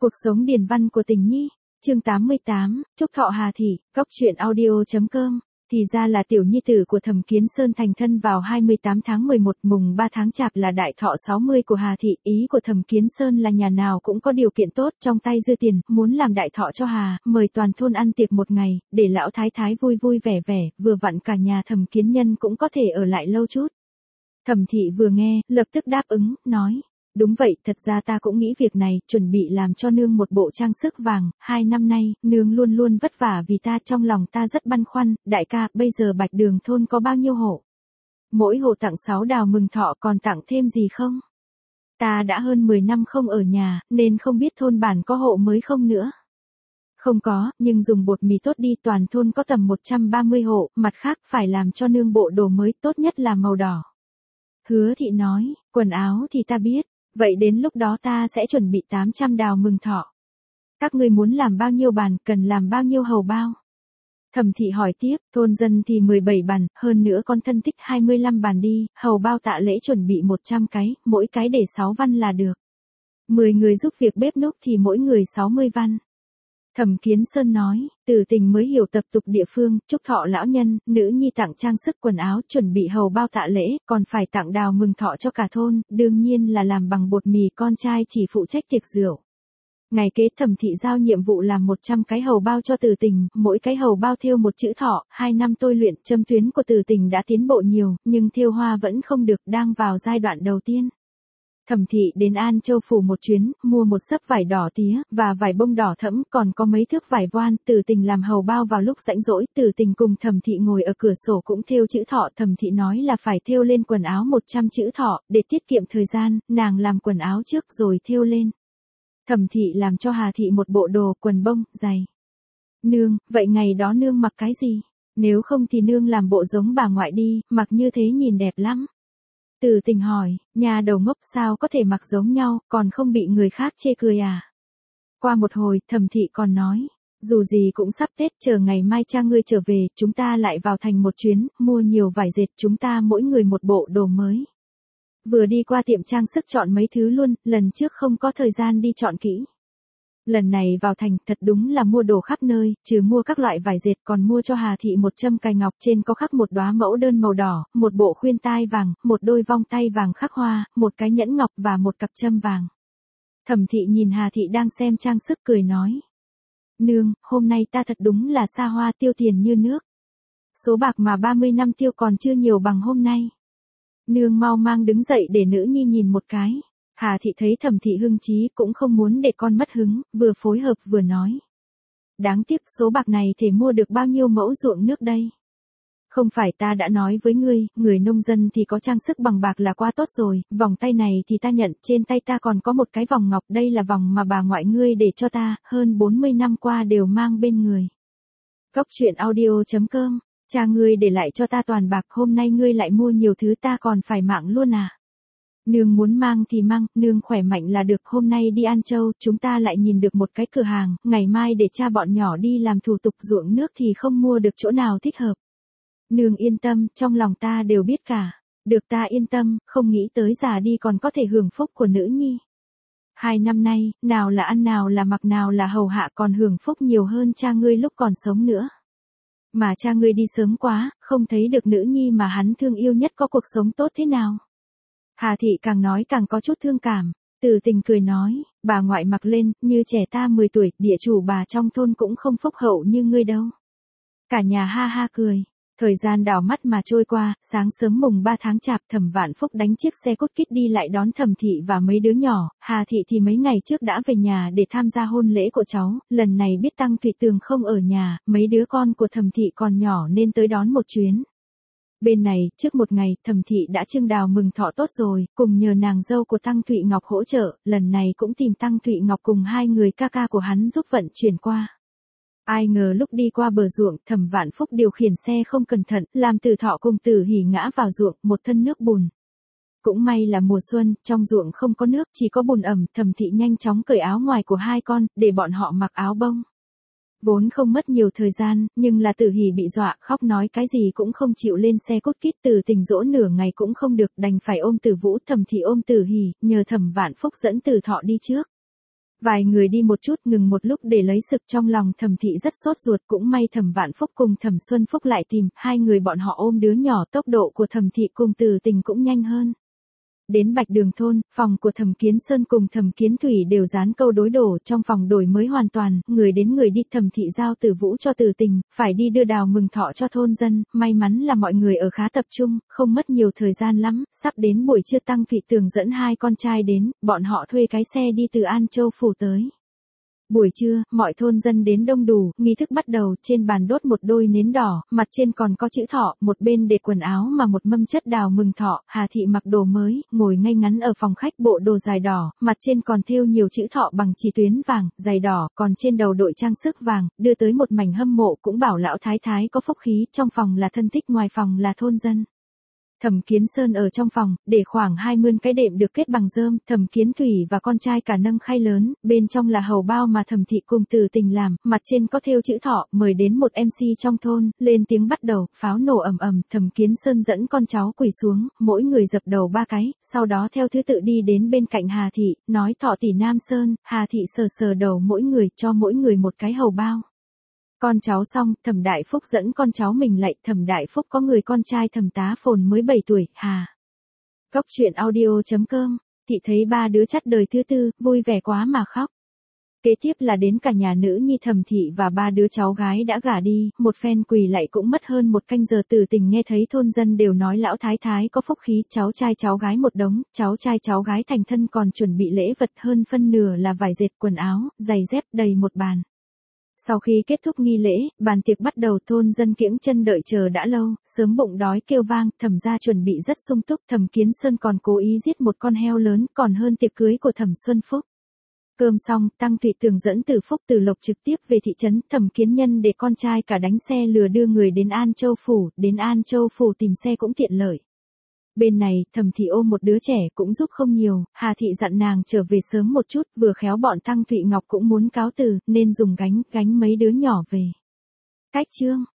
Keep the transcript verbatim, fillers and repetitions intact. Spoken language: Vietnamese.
Cuộc sống điền văn của Tình Nhi, chương tám mươi tám, Trúc Thọ Hà Thị, góc truyện audio chấm com. Thì ra là tiểu nhi tử của Thẩm Kiến Sơn thành thân vào hai mươi tám tháng mười một, mùng ba tháng Chạp là đại thọ sáu mươi của Hà Thị. Ý của Thẩm Kiến Sơn là nhà nào cũng có điều kiện tốt, trong tay dư tiền, muốn làm đại thọ cho Hà, mời toàn thôn ăn tiệc một ngày, để lão thái thái vui vui vẻ vẻ, vừa vặn cả nhà Thẩm Kiến Nhân cũng có thể ở lại lâu chút. Thẩm Thị vừa nghe, lập tức đáp ứng, nói. Đúng vậy, thật ra ta cũng nghĩ việc này, chuẩn bị làm cho nương một bộ trang sức vàng, hai năm nay, nương luôn luôn vất vả vì ta, trong lòng ta rất băn khoăn, đại ca, bây giờ Bạch Đường thôn có bao nhiêu hộ? Mỗi hộ tặng sáu đào mừng thọ, còn tặng thêm gì không? Ta đã hơn mười năm không ở nhà, nên không biết thôn bản có hộ mới không nữa. Không có, nhưng dùng bột mì tốt đi, toàn thôn có tầm một trăm ba mươi hộ, mặt khác phải làm cho nương bộ đồ mới, tốt nhất là màu đỏ. Hứa Thị nói, quần áo thì ta biết. Vậy đến lúc đó ta sẽ chuẩn bị tám trăm đào mừng thọ. Các ngươi muốn làm bao nhiêu bàn, cần làm bao nhiêu hầu bao? Thẩm Thị hỏi tiếp, thôn dân thì mười bảy bàn, hơn nữa con thân thích hai mươi lăm bàn đi, hầu bao tạ lễ chuẩn bị một trăm cái, mỗi cái để sáu văn là được. mười người giúp việc bếp núc thì mỗi người sáu mươi văn. Thẩm Kiến Sơn nói, Từ Tình mới hiểu tập tục địa phương, chúc thọ lão nhân, nữ nhi tặng trang sức quần áo, chuẩn bị hầu bao tạ lễ, còn phải tặng đào mừng thọ cho cả thôn, đương nhiên là làm bằng bột mì, con trai chỉ phụ trách tiệc rượu. Ngày kế Thẩm Thị giao nhiệm vụ làm một trăm cái hầu bao cho Từ Tình, mỗi cái hầu bao thêu một chữ thọ, hai năm tôi luyện, châm tuyến của Từ Tình đã tiến bộ nhiều, nhưng thêu hoa vẫn không được, đang vào giai đoạn đầu tiên. Thẩm Thị đến An Châu phủ một chuyến, mua một xấp vải đỏ tía, và vải bông đỏ thẫm, còn có mấy thước vải voan, Từ Tình làm hầu bao vào lúc rãnh rỗi, Từ Tình cùng Thẩm Thị ngồi ở cửa sổ cũng thêu chữ thọ, Thẩm Thị nói là phải thêu lên quần áo một trăm chữ thọ, để tiết kiệm thời gian, nàng làm quần áo trước rồi thêu lên. Thẩm Thị làm cho Hà Thị một bộ đồ, quần bông, giày. Nương, vậy ngày đó nương mặc cái gì? Nếu không thì nương làm bộ giống bà ngoại đi, mặc như thế nhìn đẹp lắm. Từ Tình hỏi, nhà đầu ngốc sao có thể mặc giống nhau, còn không bị người khác chê cười à? Qua một hồi, Thẩm Thị còn nói, dù gì cũng sắp Tết, chờ ngày mai cha ngươi trở về, chúng ta lại vào thành một chuyến, mua nhiều vải dệt, chúng ta mỗi người một bộ đồ mới. Vừa đi qua tiệm trang sức chọn mấy thứ luôn, lần trước không có thời gian đi chọn kỹ. Lần này vào thành, thật đúng là mua đồ khắp nơi, trừ mua các loại vải dệt còn mua cho Hà Thị một châm cài ngọc, trên có khắc một đóa mẫu đơn màu đỏ, một bộ khuyên tai vàng, một đôi vong tay vàng khắc hoa, một cái nhẫn ngọc và một cặp châm vàng. Thẩm Thị nhìn Hà Thị đang xem trang sức cười nói. Nương, hôm nay ta thật đúng là xa hoa, tiêu tiền như nước. Số bạc mà ba mươi năm tiêu còn chưa nhiều bằng hôm nay. Nương mau mang đứng dậy để nữ nhi nhìn một cái. Hà Thị thấy Thẩm Thị hưng trí cũng không muốn để con mất hứng, vừa phối hợp vừa nói. Đáng tiếc số bạc này thể mua được bao nhiêu mẫu ruộng nước đây. Không phải ta đã nói với ngươi, người nông dân thì có trang sức bằng bạc là quá tốt rồi, vòng tay này thì ta nhận, trên tay ta còn có một cái vòng ngọc, đây là vòng mà bà ngoại ngươi để cho ta, hơn bốn mươi năm qua đều mang bên người. Góc truyện audio chấm com, cha ngươi để lại cho ta toàn bạc, hôm nay ngươi lại mua nhiều thứ, ta còn phải mạng luôn à. Nương muốn mang thì mang, nương khỏe mạnh là được, hôm nay đi An Châu, chúng ta lại nhìn được một cái cửa hàng, ngày mai để cha bọn nhỏ đi làm thủ tục ruộng nước thì không mua được chỗ nào thích hợp. Nương yên tâm, trong lòng ta đều biết cả. Được, ta yên tâm, không nghĩ tới già đi còn có thể hưởng phúc của nữ nhi. Hai năm nay, nào là ăn nào là mặc nào là hầu hạ, còn hưởng phúc nhiều hơn cha ngươi lúc còn sống nữa. Mà cha ngươi đi sớm quá, không thấy được nữ nhi mà hắn thương yêu nhất có cuộc sống tốt thế nào. Hà Thị càng nói càng có chút thương cảm. Từ Tình cười nói, bà ngoại mặc lên, như trẻ ta mười tuổi, địa chủ bà trong thôn cũng không phúc hậu như ngươi đâu. Cả nhà ha ha cười. Thời gian đảo mắt mà trôi qua, sáng sớm mùng ba tháng Chạp, Thẩm Vạn Phúc đánh chiếc xe cốt kít đi lại đón Thẩm Thị và mấy đứa nhỏ. Hà Thị thì mấy ngày trước đã về nhà để tham gia hôn lễ của cháu, lần này biết Tăng Thụy Tường không ở nhà, mấy đứa con của Thẩm Thị còn nhỏ nên tới đón một chuyến. Bên này, trước một ngày, Thẩm Thị đã trưng đào mừng thọ tốt rồi, cùng nhờ nàng dâu của Tăng Thụy Ngọc hỗ trợ, lần này cũng tìm Tăng Thụy Ngọc cùng hai người ca ca của hắn giúp vận chuyển qua. Ai ngờ lúc đi qua bờ ruộng, Thẩm Vạn Phúc điều khiển xe không cẩn thận, làm Từ Thọ cùng Từ Hỉ ngã vào ruộng, một thân nước bùn. Cũng may là mùa xuân, trong ruộng không có nước, chỉ có bùn ẩm, Thẩm Thị nhanh chóng cởi áo ngoài của hai con, để bọn họ mặc áo bông. Vốn không mất nhiều thời gian, nhưng là Từ Hỉ bị dọa, khóc nói cái gì cũng không chịu lên xe cốt kít, Từ Tình dỗ nửa ngày cũng không được, đành phải ôm Từ Vũ. Thẩm Thị ôm Từ Hỉ, nhờ Thẩm Vạn Phúc dẫn Từ Thọ đi trước. Vài người đi một chút ngừng một lúc để lấy sực, trong lòng Thẩm Thị rất sốt ruột, cũng may Thẩm Vạn Phúc cùng Thẩm Xuân Phúc lại tìm, hai người bọn họ ôm đứa nhỏ, tốc độ của Thẩm Thị cùng Từ Tình cũng nhanh hơn. Đến Bạch Đường thôn, phòng của Thẩm Kiến Sơn cùng Thẩm Kiến Thủy đều dán câu đối đổ, trong phòng đổi mới hoàn toàn, người đến người đi. Thẩm Thị giao Từ Vũ cho Từ Tình, phải đi đưa đào mừng thọ cho thôn dân, may mắn là mọi người ở khá tập trung, không mất nhiều thời gian lắm, sắp đến buổi trưa Tăng Thụy Tường dẫn hai con trai đến, bọn họ thuê cái xe đi từ An Châu phủ tới. Buổi trưa, mọi thôn dân đến đông đủ, nghi thức bắt đầu, trên bàn đốt một đôi nến đỏ, mặt trên còn có chữ thọ, một bên để quần áo mà một mâm chất đào mừng thọ. Hà Thị mặc đồ mới, ngồi ngay ngắn ở phòng khách, bộ đồ dài đỏ, mặt trên còn thêu nhiều chữ thọ bằng chỉ tuyến vàng, dày đỏ, còn trên đầu đội trang sức vàng, đưa tới một mảnh hâm mộ, cũng bảo lão thái thái có phúc khí, trong phòng là thân thích, ngoài phòng là thôn dân. Thẩm Kiến Sơn ở trong phòng, để khoảng hai mươi cái đệm được kết bằng rơm, Thẩm Kiến Thủy và con trai cả nâng khay lớn, bên trong là hầu bao mà Thẩm Thị cùng Từ Tình làm, mặt trên có thêu chữ thọ, mời đến một em xê trong thôn, lên tiếng bắt đầu, pháo nổ ầm ầm, Thẩm Kiến Sơn dẫn con cháu quỳ xuống, mỗi người dập đầu ba cái, sau đó theo thứ tự đi đến bên cạnh Hà Thị, nói thọ tỷ Nam Sơn. Hà Thị sờ sờ đầu mỗi người, cho mỗi người một cái hầu bao. Con cháu xong, Thẩm Đại Phúc dẫn con cháu mình lại, Thẩm Đại Phúc có người con trai Thẩm Tá Phồn mới bảy tuổi, hà. Cốc truyện audio chấm com, Thị thấy ba đứa chắt đời thứ tư, vui vẻ quá mà khóc. Kế tiếp là đến cả nhà nữ nhi Thẩm Thị và ba đứa cháu gái đã gả đi, một phen quỳ lạy cũng mất hơn một canh giờ. Từ Tình nghe thấy thôn dân đều nói lão thái thái có phúc khí, cháu trai cháu gái một đống, cháu trai cháu gái thành thân còn chuẩn bị lễ vật, hơn phân nửa là vải dệt, quần áo, giày dép, đầy một bàn. Sau khi kết thúc nghi lễ, bàn tiệc bắt đầu, thôn dân kiễng chân đợi chờ đã lâu, sớm bụng đói kêu vang, Thẩm gia chuẩn bị rất sung túc, Thẩm Kiến Sơn còn cố ý giết một con heo lớn, còn hơn tiệc cưới của Thẩm Xuân Phúc. Cơm xong, Tăng Thụy Tường dẫn Từ Phúc Từ Lộc trực tiếp về thị trấn, Thẩm Kiến Nhân để con trai cả đánh xe lừa đưa người đến An Châu phủ, đến An Châu phủ tìm xe cũng tiện lợi. Bên này, Thẩm Thị ôm một đứa trẻ cũng giúp không nhiều, Hà Thị dặn nàng trở về sớm một chút, vừa khéo bọn Tăng Thụy Ngọc cũng muốn cáo từ, nên dùng gánh, gánh mấy đứa nhỏ về. Cách chương